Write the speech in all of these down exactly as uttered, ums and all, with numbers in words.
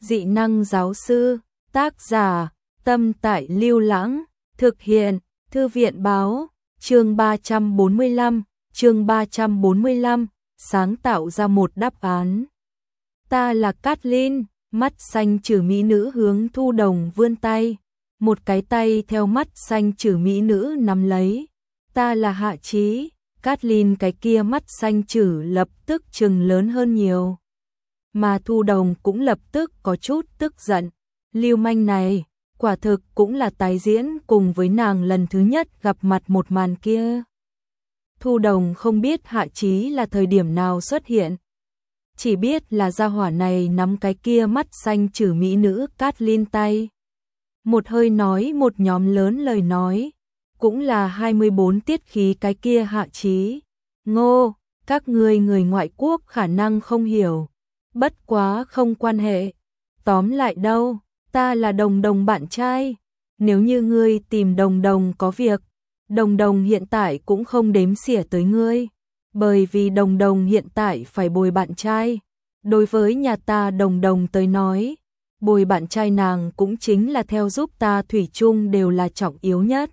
dị năng giáo sư, tác giả, Tâm Tại Lưu Lãng, thực hiện, Thư viện báo, chương ba trăm bốn mươi lăm, chương ba trăm bốn mươi lăm, sáng tạo ra một đáp án. Ta là Kathleen, mắt xanh chữ mỹ nữ hướng Thu Đồng vươn tay, một cái tay theo mắt xanh chữ mỹ nữ nắm lấy. Ta là Hạ Chí, Kathleen cái kia mắt xanh chữ lập tức trừng lớn hơn nhiều. Mà Thu Đồng cũng lập tức có chút tức giận, lưu manh này, quả thực cũng là tái diễn cùng với nàng lần thứ nhất gặp mặt một màn kia. Thu Đồng không biết Hạ Chí là thời điểm nào xuất hiện, chỉ biết là gia hỏa này nắm cái kia mắt xanh chữ mỹ nữ Kathleen tay. Một hơi nói một nhóm lớn lời nói, cũng là hai mươi bốn tiết khí cái kia Hạ Chí. Ngô, các ngươi người ngoại quốc khả năng không hiểu, bất quá không quan hệ. Tóm lại đâu, ta là Đồng Đồng bạn trai, nếu như ngươi tìm Đồng Đồng có việc, Đồng Đồng hiện tại cũng không đếm xỉa tới ngươi, bởi vì Đồng Đồng hiện tại phải bồi bạn trai. Đối với nhà ta Đồng Đồng tới nói, bồi bạn trai nàng cũng chính là theo giúp ta thủy chung đều là trọng yếu nhất.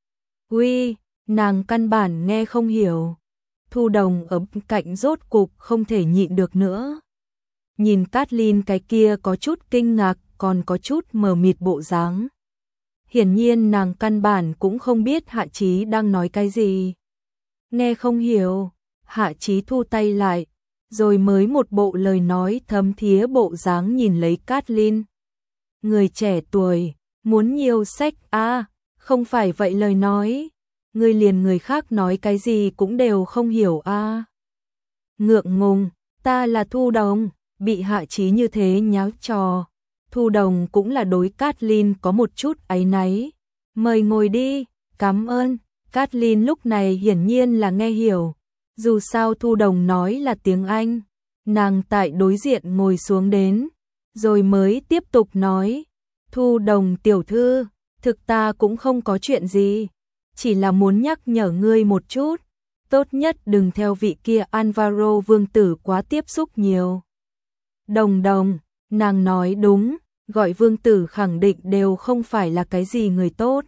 Uy, nàng căn bản nghe không hiểu. Thu Đồng ở cạnh rốt cục không thể nhịn được nữa. Nhìn Kathleen cái kia có chút kinh ngạc, còn có chút mờ mịt bộ dáng. Hiển nhiên nàng căn bản cũng không biết Hạ Chí đang nói cái gì. Nghe không hiểu, Hạ Chí thu tay lại, rồi mới một bộ lời nói thấm thía bộ dáng nhìn lấy Kathleen. Người trẻ tuổi, muốn nhiều sách à, không phải vậy lời nói. Ngươi liền người khác nói cái gì cũng đều không hiểu à. Ngượng ngùng, ta là Thu Đồng, bị Hạ Chí như thế nháo trò. Thu Đồng cũng là đối Kathleen có một chút áy náy. Mời ngồi đi, cảm ơn. Kathleen lúc này hiển nhiên là nghe hiểu. Dù sao Thu Đồng nói là tiếng Anh. Nàng tại đối diện ngồi xuống đến, rồi mới tiếp tục nói. Thu Đồng tiểu thư, thực ta cũng không có chuyện gì. Chỉ là muốn nhắc nhở ngươi một chút. Tốt nhất đừng theo vị kia Alvaro vương tử quá tiếp xúc nhiều. Đồng Đồng, nàng nói đúng, gọi vương tử khẳng định đều không phải là cái gì người tốt.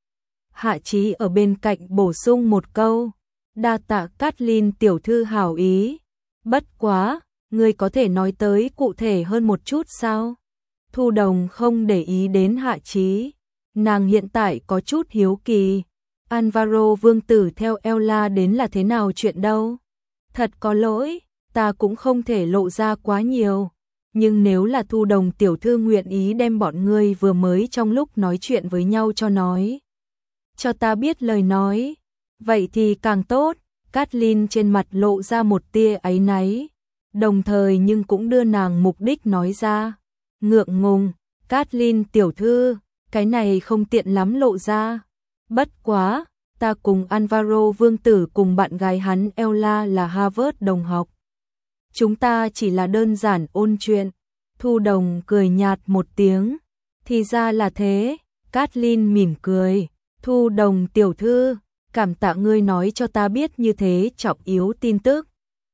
Hạ Chí ở bên cạnh bổ sung một câu, đa tạ Kathleen tiểu thư hảo ý. Bất quá, ngươi có thể nói tới cụ thể hơn một chút sao? Thu Đồng không để ý đến Hạ Chí, nàng hiện tại có chút hiếu kỳ. Alvaro vương tử theo Ella đến là thế nào chuyện đâu? Thật có lỗi, ta cũng không thể lộ ra quá nhiều. Nhưng nếu là Thu Đồng tiểu thư nguyện ý đem bọn ngươi vừa mới trong lúc nói chuyện với nhau cho nói, cho ta biết lời nói, vậy thì càng tốt. Kathleen trên mặt lộ ra một tia áy náy, đồng thời nhưng cũng đưa nàng mục đích nói ra. Ngượng ngùng, Kathleen tiểu thư, cái này không tiện lắm lộ ra. Bất quá, ta cùng Alvaro vương tử cùng bạn gái hắn Ella là Harvard đồng học. Chúng ta chỉ là đơn giản ôn chuyện. Thu Đồng cười nhạt một tiếng. Thì ra là thế. Kathleen mỉm cười. Thu Đồng tiểu thư, cảm tạ ngươi nói cho ta biết như thế trọng yếu tin tức.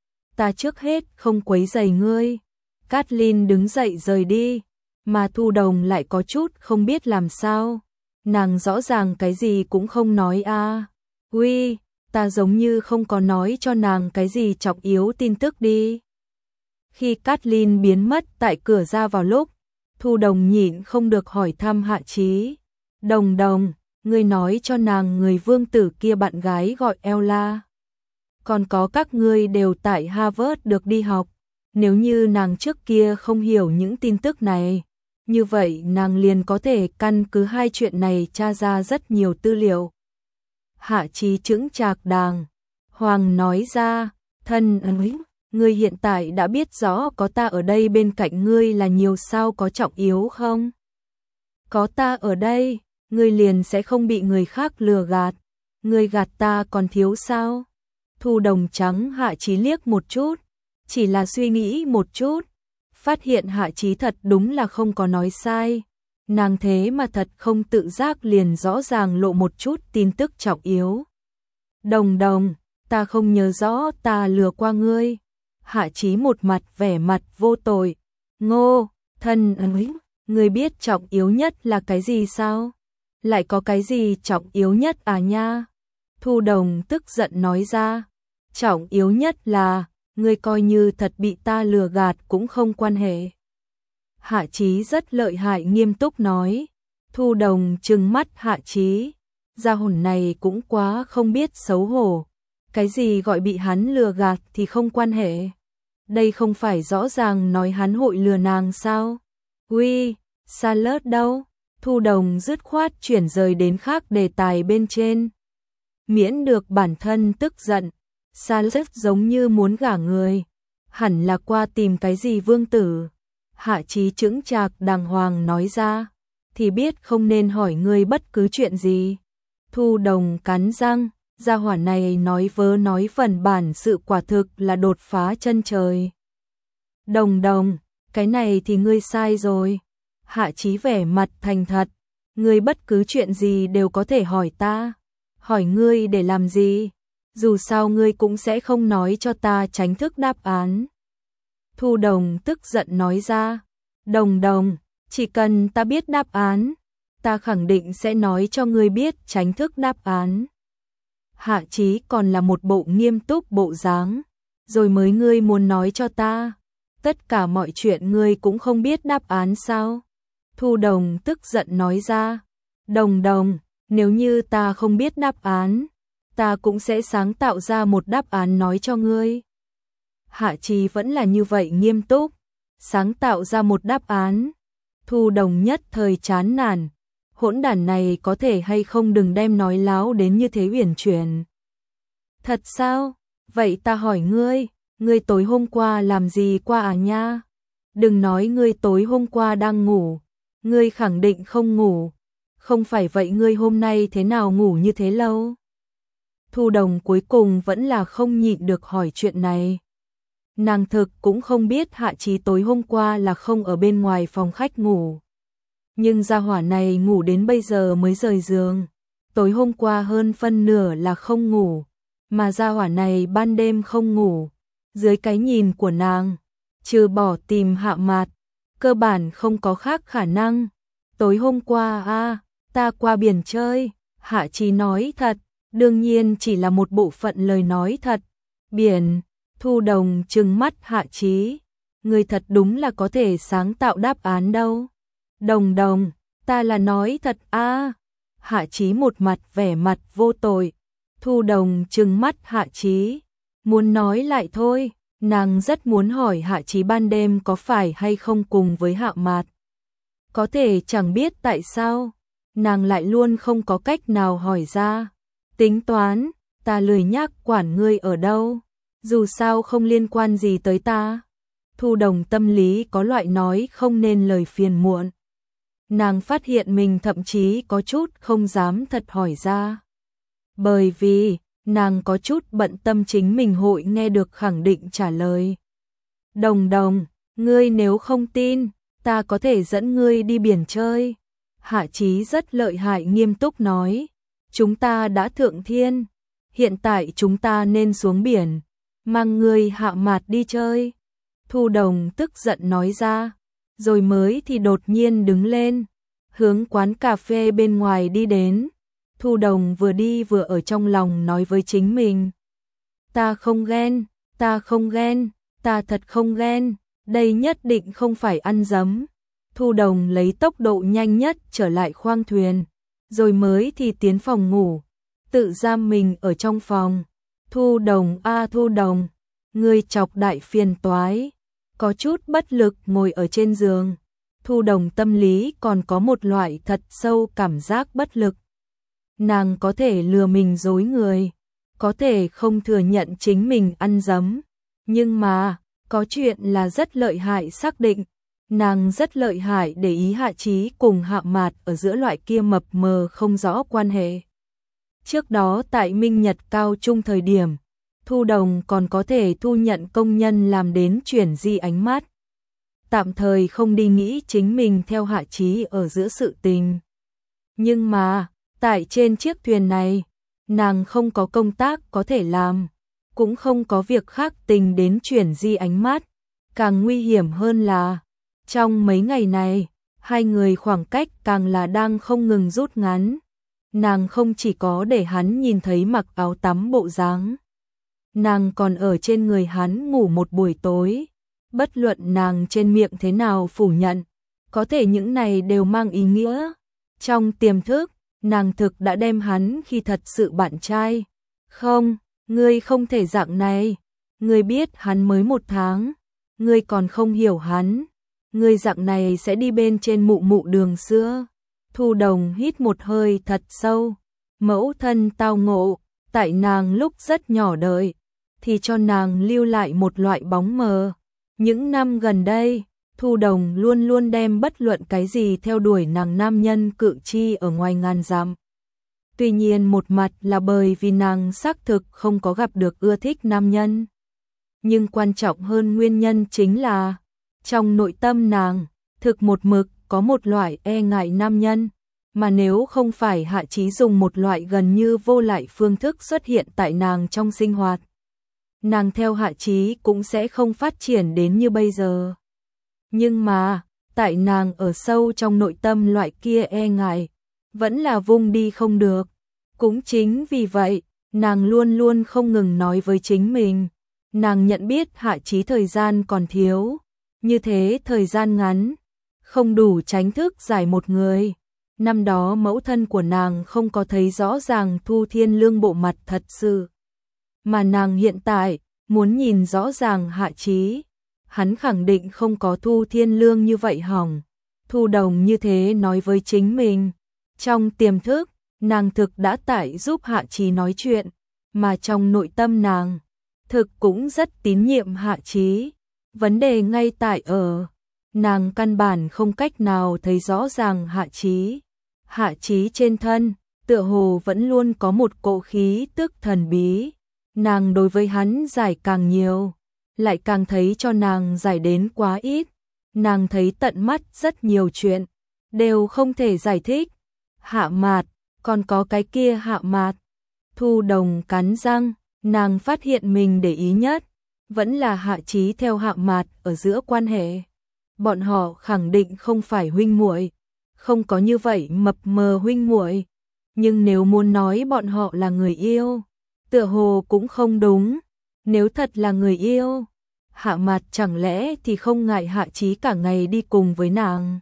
Ta trước hết không quấy rầy ngươi. Kathleen đứng dậy rời đi, mà Thu Đồng lại có chút không biết làm sao. Nàng rõ ràng cái gì cũng không nói a. À. Uy, ta giống như không có nói cho nàng cái gì trọng yếu tin tức đi. Khi Kathleen biến mất tại cửa ra vào lúc, Thu Đồng nhịn không được hỏi thăm Hạ Chí. Đồng Đồng, ngươi nói cho nàng người vương tử kia bạn gái gọi Ella. Còn có các ngươi đều tại Harvard được đi học. Nếu như nàng trước kia không hiểu những tin tức này, như vậy nàng liền có thể căn cứ hai chuyện này tra ra rất nhiều tư liệu. Hạ Chí chững chạc đàng hoàng nói ra, thân ơi, ngươi hiện tại đã biết rõ có ta ở đây bên cạnh ngươi là nhiều sao có trọng yếu không? Có ta ở đây, ngươi liền sẽ không bị người khác lừa gạt. Ngươi gạt ta còn thiếu sao? Thu Đồng trắng Hạ Chí liếc một chút, chỉ là suy nghĩ một chút, phát hiện Hạ Chí thật đúng là không có nói sai. Nàng thế mà thật không tự giác liền rõ ràng lộ một chút tin tức trọng yếu. Đồng Đồng, ta không nhớ rõ ta lừa qua ngươi. Hạ Chí một mặt vẻ mặt vô tội. Ngô, Thân ơi, ngươi biết trọng yếu nhất là cái gì sao? Lại có cái gì trọng yếu nhất à nha? Thu Đồng tức giận nói ra. Trọng yếu nhất là, ngươi coi như thật bị ta lừa gạt cũng không quan hệ. Hạ Chí rất lợi hại nghiêm túc nói. Thu Đồng trừng mắt Hạ Chí. Gia hồn này cũng quá không biết xấu hổ. Cái gì gọi bị hắn lừa gạt thì không quan hệ. Đây không phải rõ ràng nói hắn hội lừa nàng sao? Uy, Salad đâu? Thu Đồng dứt khoát chuyển rời đến khác đề tài bên trên. Miễn được bản thân tức giận. Salad giống như muốn gả người. Hẳn là qua tìm cái gì vương tử. Hạ Chí chững chạc đàng hoàng nói ra. Thì biết không nên hỏi ngươi bất cứ chuyện gì. Thu Đồng cắn răng. Gia hỏa này nói vớ nói phần bản sự quả thực là đột phá chân trời. Đồng Đồng, cái này thì ngươi sai rồi. Hạ Chí vẻ mặt thành thật. Ngươi bất cứ chuyện gì đều có thể hỏi ta. Hỏi ngươi để làm gì? Dù sao ngươi cũng sẽ không nói cho ta tránh thức đáp án. Thu Đồng tức giận nói ra. Đồng Đồng, chỉ cần ta biết đáp án, ta khẳng định sẽ nói cho ngươi biết tránh thức đáp án. Hạ Chí còn là một bộ nghiêm túc bộ dáng. Rồi mới ngươi muốn nói cho ta. Tất cả mọi chuyện ngươi cũng không biết đáp án sao? Thu Đồng tức giận nói ra. Đồng Đồng, nếu như ta không biết đáp án, ta cũng sẽ sáng tạo ra một đáp án nói cho ngươi. Hạ Chí vẫn là như vậy nghiêm túc. Sáng tạo ra một đáp án. Thu Đồng nhất thời chán nản. Hỗn đản này có thể hay không đừng đem nói láo đến như thế uyển chuyển. Thật sao? Vậy ta hỏi ngươi, ngươi tối hôm qua làm gì qua à nha? Đừng nói ngươi tối hôm qua đang ngủ, ngươi khẳng định không ngủ. Không phải vậy ngươi hôm nay thế nào ngủ như thế lâu? Thu Đồng cuối cùng vẫn là không nhịn được hỏi chuyện này. Nàng thực cũng không biết Hạ Chí tối hôm qua là không ở bên ngoài phòng khách ngủ. Nhưng gia hỏa này ngủ đến bây giờ mới rời giường. Tối hôm qua hơn phân nửa là không ngủ. Mà gia hỏa này ban đêm không ngủ. Dưới cái nhìn của nàng, trừ bỏ tìm Hạ Mạt, cơ bản không có khác khả năng. Tối hôm qua a à, ta qua biển chơi. Hạ Chí nói thật, đương nhiên chỉ là một bộ phận lời nói thật. Biển, Thu Đồng trừng mắt Hạ Chí. Người thật đúng là có thể sáng tạo đáp án đâu. Đồng Đồng, ta là nói thật a à. Hạ Chí một mặt vẻ mặt vô tội. Thu Đồng trừng mắt Hạ Chí. Muốn nói lại thôi, nàng rất muốn hỏi Hạ Chí ban đêm có phải hay không cùng với Hạ Mạt. Có thể chẳng biết tại sao, nàng lại luôn không có cách nào hỏi ra. Tính toán, ta lười nhác quản ngươi ở đâu, dù sao không liên quan gì tới ta. Thu Đồng tâm lý có loại nói không nên lời phiền muộn. Nàng phát hiện mình thậm chí có chút không dám thật hỏi ra. Bởi vì, nàng có chút bận tâm chính mình hội nghe được khẳng định trả lời. Đồng Đồng, ngươi nếu không tin, ta có thể dẫn ngươi đi biển chơi. Hạ Chí rất lợi hại nghiêm túc nói. Chúng ta đã thượng thiên, hiện tại chúng ta nên xuống biển, mang ngươi Hạ Mạt đi chơi. Thu Đồng tức giận nói ra, rồi mới thì đột nhiên đứng lên, hướng quán cà phê bên ngoài đi đến. Thu Đồng vừa đi vừa ở trong lòng nói với chính mình. Ta không ghen, ta không ghen, ta thật không ghen, đây nhất định không phải ăn dấm. Thu Đồng lấy tốc độ nhanh nhất trở lại khoang thuyền, rồi mới thì tiến phòng ngủ, tự giam mình ở trong phòng. Thu Đồng a à, Thu Đồng, ngươi chọc đại phiền toái. Có chút bất lực ngồi ở trên giường. Thu Đồng tâm lý còn có một loại thật sâu cảm giác bất lực. Nàng có thể lừa mình dối người, có thể không thừa nhận chính mình ăn dấm, nhưng mà, có chuyện là rất lợi hại xác định. Nàng rất lợi hại để ý Hạ Chí cùng Hạ Mạt ở giữa loại kia mập mờ không rõ quan hệ. Trước đó tại Minh Nhật cao trung thời điểm, Thu Đồng còn có thể thu nhận công nhân làm đến chuyển di ánh mắt. Tạm thời không đi nghĩ chính mình theo Hạ Chí ở giữa sự tình. Nhưng mà, tại trên chiếc thuyền này, nàng không có công tác có thể làm, cũng không có việc khác tình đến chuyển di ánh mắt. Càng nguy hiểm hơn là, Trong mấy ngày này, hai người khoảng cách càng là đang không ngừng rút ngắn. Nàng không chỉ có để hắn nhìn thấy mặc áo tắm bộ dáng, nàng còn ở trên người hắn ngủ một buổi tối. Bất luận nàng trên miệng thế nào phủ nhận, có thể những này đều mang ý nghĩa. Trong tiềm thức, nàng thực đã đem hắn khi thật sự bạn trai. Không, ngươi không thể dạng này. Ngươi biết hắn mới một tháng, ngươi còn không hiểu hắn. Ngươi dạng này sẽ đi bên trên mụ mụ đường xưa. Thu Đồng hít một hơi thật sâu. Mẫu thân tao ngộ, tại nàng lúc rất nhỏ đời, thì cho nàng lưu lại một loại bóng mờ. Những năm gần đây, Thu Đồng luôn luôn đem bất luận cái gì theo đuổi nàng nam nhân cự chi ở ngoài ngàn dặm. Tuy nhiên một mặt là bởi vì nàng xác thực không có gặp được ưa thích nam nhân. Nhưng quan trọng hơn nguyên nhân chính là, trong nội tâm nàng, thực một mực có một loại e ngại nam nhân, mà nếu không phải Hạ Chí dùng một loại gần như vô lại phương thức xuất hiện tại nàng trong sinh hoạt, nàng theo Hạ Chí cũng sẽ không phát triển đến như bây giờ. Nhưng mà, tại nàng ở sâu trong nội tâm loại kia e ngại, vẫn là vung đi không được. Cũng chính vì vậy, nàng luôn luôn không ngừng nói với chính mình, nàng nhận biết Hạ Chí thời gian còn thiếu, như thế thời gian ngắn, không đủ tránh thức giải một người. Năm đó mẫu thân của nàng không có thấy rõ ràng Thu Thiên Lương bộ mặt thật sự, mà nàng hiện tại muốn nhìn rõ ràng Hạ Chí, hắn khẳng định không có Thu Thiên Lương như vậy hỏng. Thu Đồng như thế nói với chính mình. Trong tiềm thức, nàng thực đã tại giúp Hạ Chí nói chuyện, mà trong nội tâm nàng, thực cũng rất tín nhiệm Hạ Chí. Vấn đề ngay tại ở, nàng căn bản không cách nào thấy rõ ràng Hạ Chí. Hạ Chí trên thân, tựa hồ vẫn luôn có một cỗ khí tức thần bí. Nàng đối với hắn giải càng nhiều, lại càng thấy cho nàng giải đến quá ít. Nàng thấy tận mắt rất nhiều chuyện, đều không thể giải thích. Hạ Mạt, còn có cái kia Hạ Mạt. Thu Đồng cắn răng, nàng phát hiện mình để ý nhất, vẫn là Hạ Chí theo Hạ Mạt ở giữa quan hệ. Bọn họ khẳng định không phải huynh muội, không có như vậy mập mờ huynh muội. Nhưng nếu muốn nói bọn họ là người yêu, tựa hồ cũng không đúng. Nếu thật là người yêu, Hạ Mạt chẳng lẽ thì không ngại Hạ Chí cả ngày đi cùng với nàng.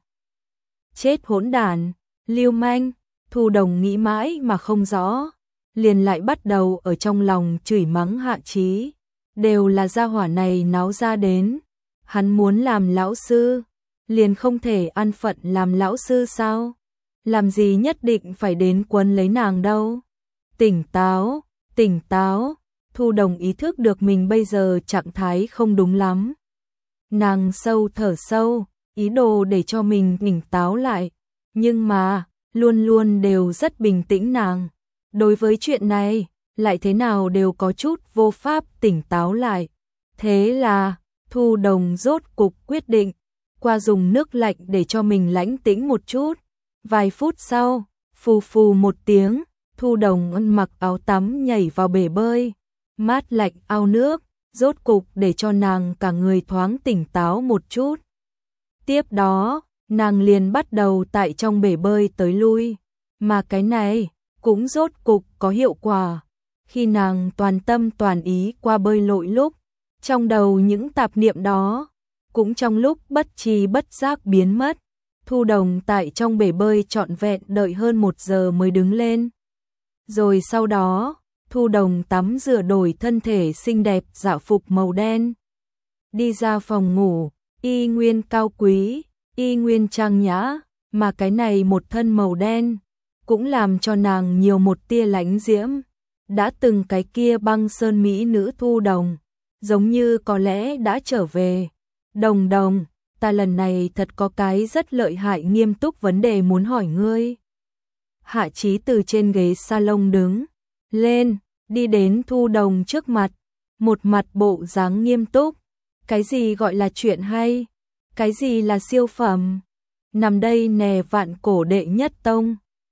Chết hỗn đản, lưu manh. Thu Đồng nghĩ mãi mà không rõ, liền lại bắt đầu ở trong lòng chửi mắng Hạ Chí. Đều là gia hỏa này náo ra đến. Hắn muốn làm lão sư, liền không thể ăn phận làm lão sư sao? Làm gì nhất định phải đến quấn lấy nàng đâu? Tỉnh táo, tỉnh táo. Thu Đồng ý thức được mình bây giờ trạng thái không đúng lắm. Nàng sâu thở sâu, ý đồ để cho mình tỉnh táo lại. Nhưng mà, luôn luôn đều rất bình tĩnh nàng. Đối với chuyện này, lại thế nào đều có chút vô pháp tỉnh táo lại. Thế là, Thu Đồng rốt cục quyết định, qua dùng nước lạnh để cho mình lãnh tĩnh một chút. Vài phút sau, phù phù một tiếng, Thu Đồng ăn mặc áo tắm nhảy vào bể bơi. Mát lạnh ao nước, rốt cục để cho nàng cả người thoáng tỉnh táo một chút. Tiếp đó, nàng liền bắt đầu tại trong bể bơi tới lui, mà cái này cũng rốt cục có hiệu quả. Khi nàng toàn tâm toàn ý qua bơi lội lúc, trong đầu những tạp niệm đó cũng trong lúc bất tri bất giác biến mất. Thu Đồng tại trong bể bơi trọn vẹn đợi hơn một giờ mới đứng lên. Rồi sau đó, Thu Đồng tắm rửa đổi thân thể xinh đẹp dạ phục màu đen. Đi ra phòng ngủ, y nguyên cao quý, y nguyên trang nhã, mà cái này một thân màu đen cũng làm cho nàng nhiều một tia lãnh diễm. Đã từng cái kia băng sơn mỹ nữ Thu Đồng, giống như có lẽ đã trở về. Đồng Đồng, ta lần này thật có cái rất lợi hại nghiêm túc vấn đề muốn hỏi ngươi. Hạ Chí từ trên ghế salon đứng lên, đi đến Thu Đồng trước mặt, một mặt bộ dáng nghiêm túc. Cái gì gọi là chuyện hay? Cái gì là siêu phẩm? Nằm đây nè vạn cổ đệ nhất tông.